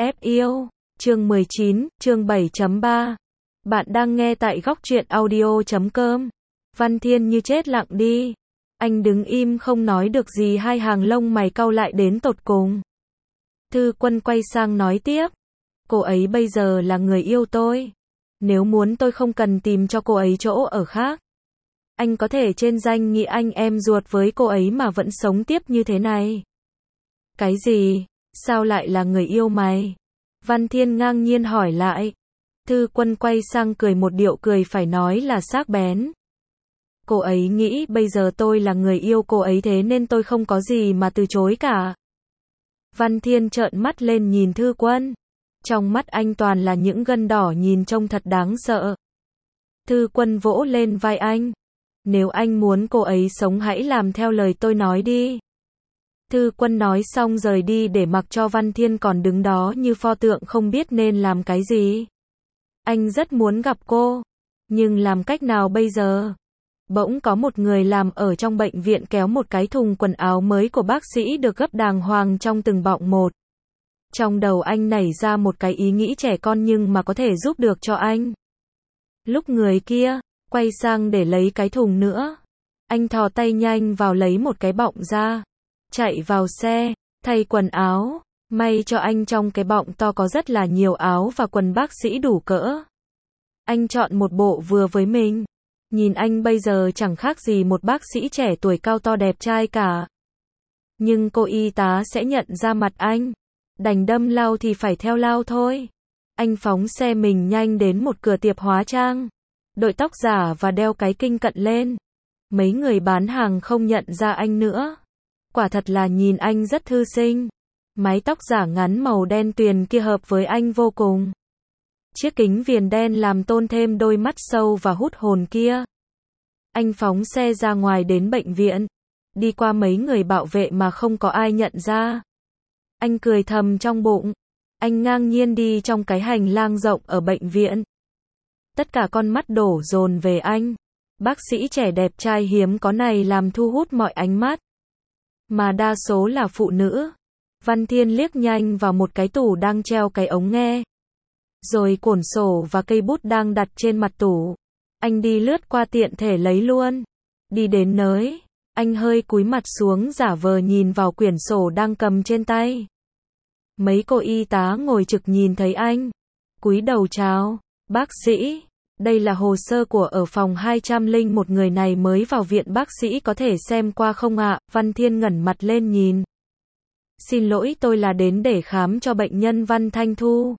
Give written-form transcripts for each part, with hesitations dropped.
Ép yêu, chương 19, chương 7.3. Bạn đang nghe tại góc truyện audio.com. Văn Thiên như chết lặng đi. Anh đứng im không nói được gì, hai hàng lông mày cau lại đến tột cùng. Thư Quân quay sang nói tiếp. Cô ấy bây giờ là người yêu tôi. Nếu muốn tôi không cần tìm cho cô ấy chỗ ở khác. Anh có thể trên danh nghĩa anh em ruột với cô ấy mà vẫn sống tiếp như thế này. Cái gì? Sao lại là người yêu mày? Văn Thiên ngang nhiên hỏi lại. Thư Quân quay sang cười một điệu cười phải nói là sắc bén. Cô ấy nghĩ bây giờ tôi là người yêu cô ấy, thế nên tôi không có gì mà từ chối cả. Văn Thiên trợn mắt lên nhìn Thư Quân. Trong mắt anh toàn là những gân đỏ, nhìn trông thật đáng sợ. Thư Quân vỗ lên vai anh. Nếu anh muốn cô ấy sống hãy làm theo lời tôi nói đi. Thư Quân nói xong rời đi để mặc cho Văn Thiên còn đứng đó như pho tượng không biết nên làm cái gì. Anh rất muốn gặp cô. Nhưng làm cách nào bây giờ? Bỗng có một người làm ở trong bệnh viện kéo một cái thùng quần áo mới của bác sĩ được gấp đàng hoàng trong từng bọng một. Trong đầu anh nảy ra một cái ý nghĩ trẻ con nhưng mà có thể giúp được cho anh. Lúc người kia quay sang để lấy cái thùng nữa, anh thò tay nhanh vào lấy một cái bọng ra, chạy vào xe, thay quần áo. May cho anh trong cái bọng to có rất là nhiều áo và quần bác sĩ đủ cỡ. Anh chọn một bộ vừa với mình. Nhìn anh bây giờ chẳng khác gì một bác sĩ trẻ tuổi cao to đẹp trai cả. Nhưng cô y tá sẽ nhận ra mặt anh. Đành đâm lao thì phải theo lao thôi. Anh phóng xe mình nhanh đến một cửa tiệm hóa trang. Đội tóc giả và đeo cái kinh cận lên. Mấy người bán hàng không nhận ra anh nữa. Quả thật là nhìn anh rất thư sinh. Mái tóc giả ngắn màu đen tuyền kia hợp với anh vô cùng. Chiếc kính viền đen làm tôn thêm đôi mắt sâu và hút hồn kia. Anh phóng xe ra ngoài đến bệnh viện. Đi qua mấy người bảo vệ mà không có ai nhận ra. Anh cười thầm trong bụng. Anh ngang nhiên đi trong cái hành lang rộng ở bệnh viện. Tất cả con mắt đổ dồn về anh. Bác sĩ trẻ đẹp trai hiếm có này làm thu hút mọi ánh mắt. Mà đa số là phụ nữ. Văn Thiên liếc nhanh vào một cái tủ đang treo cái ống nghe. Rồi cuốn sổ và cây bút đang đặt trên mặt tủ. Anh đi lướt qua tiện thể lấy luôn. Đi đến nơi, anh hơi cúi mặt xuống giả vờ nhìn vào quyển sổ đang cầm trên tay. Mấy cô y tá ngồi trực nhìn thấy anh. Cúi đầu chào. Bác sĩ, đây là hồ sơ của ở phòng 201, người này mới vào viện, bác sĩ có thể xem qua không ạ? Văn Thiên ngẩng mặt lên nhìn. Xin lỗi, tôi là đến để khám cho bệnh nhân Văn Thanh Thu.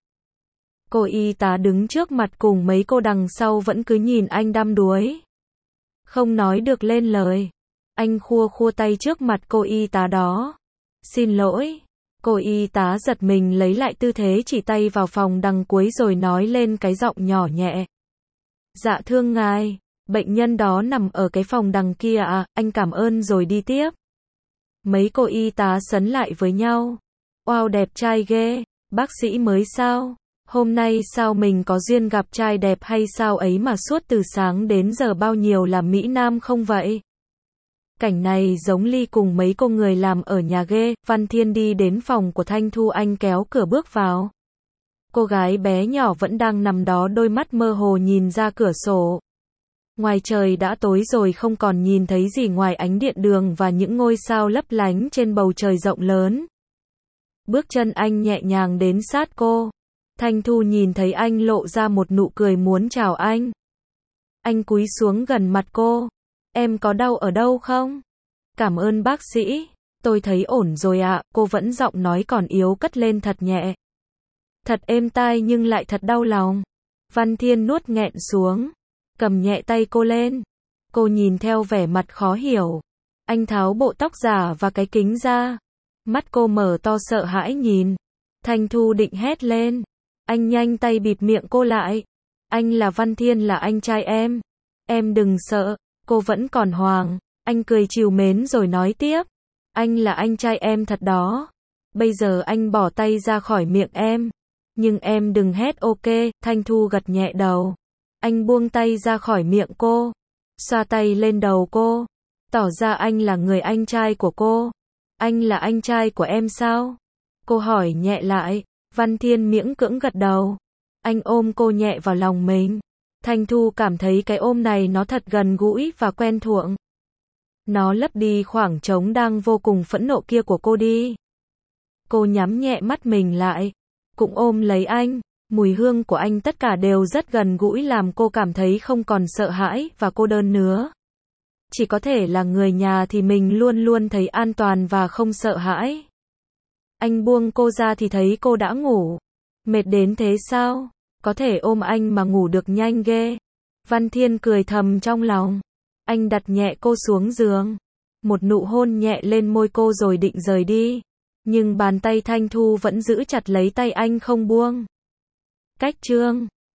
Cô y tá đứng trước mặt cùng mấy cô đằng sau vẫn cứ nhìn anh đăm đuối. Không nói được lên lời. Anh khua khua tay trước mặt cô y tá đó. Xin lỗi. Cô y tá giật mình lấy lại tư thế chỉ tay vào phòng đằng cuối rồi nói lên cái giọng nhỏ nhẹ. Dạ thưa ngài, bệnh nhân đó nằm ở cái phòng đằng kia à, anh cảm ơn rồi đi tiếp. Mấy cô y tá sấn lại với nhau. Wow, đẹp trai ghê, bác sĩ mới sao? Hôm nay sao mình có duyên gặp trai đẹp hay sao ấy mà suốt từ sáng đến giờ bao nhiêu là Mỹ Nam không vậy? Cảnh này giống Ly cùng mấy cô người làm ở nhà ghê. Văn Thiên đi đến phòng của Thanh Thu, anh kéo cửa bước vào. Cô gái bé nhỏ vẫn đang nằm đó, đôi mắt mơ hồ nhìn ra cửa sổ. Ngoài trời đã tối rồi, không còn nhìn thấy gì ngoài ánh điện đường và những ngôi sao lấp lánh trên bầu trời rộng lớn. Bước chân anh nhẹ nhàng đến sát cô. Thanh Thu nhìn thấy anh lộ ra một nụ cười muốn chào anh. Anh cúi xuống gần mặt cô. Em có đau ở đâu không? Cảm ơn bác sĩ. Tôi thấy ổn rồi ạ. Cô vẫn giọng nói còn yếu cất lên thật nhẹ. Thật êm tai nhưng lại thật đau lòng. Văn Thiên nuốt nghẹn xuống. Cầm nhẹ tay cô lên. Cô nhìn theo vẻ mặt khó hiểu. Anh tháo bộ tóc giả và cái kính ra. Mắt cô mở to sợ hãi nhìn. Thanh Thu định hét lên. Anh nhanh tay bịt miệng cô lại. Anh là Văn Thiên, là anh trai em. Em đừng sợ. Cô vẫn còn hoảng. Anh cười trìu mến rồi nói tiếp. Anh là anh trai em thật đó. Bây giờ anh bỏ tay ra khỏi miệng em. Nhưng em đừng hét, ok? Thanh Thu gật nhẹ đầu. Anh buông tay ra khỏi miệng cô. Xoa tay lên đầu cô. Tỏ ra anh là người anh trai của cô. Anh là anh trai của em sao? Cô hỏi nhẹ lại. Văn Thiên miễn cưỡng gật đầu. Anh ôm cô nhẹ vào lòng mình. Thanh Thu cảm thấy cái ôm này nó thật gần gũi và quen thuộc. Nó lấp đi khoảng trống đang vô cùng phẫn nộ kia của cô đi. Cô nhắm nhẹ mắt mình lại, cũng ôm lấy anh. Mùi hương của anh tất cả đều rất gần gũi làm cô cảm thấy không còn sợ hãi và cô đơn nữa. Chỉ có thể là người nhà thì mình luôn luôn thấy an toàn và không sợ hãi. Anh buông cô ra thì thấy cô đã ngủ. Mệt đến thế sao? Có thể ôm anh mà ngủ được nhanh ghê. Văn Thiên cười thầm trong lòng. Anh đặt nhẹ cô xuống giường. Một nụ hôn nhẹ lên môi cô rồi định rời đi. Nhưng bàn tay Thanh Thu vẫn giữ chặt lấy tay anh không buông. Cách chương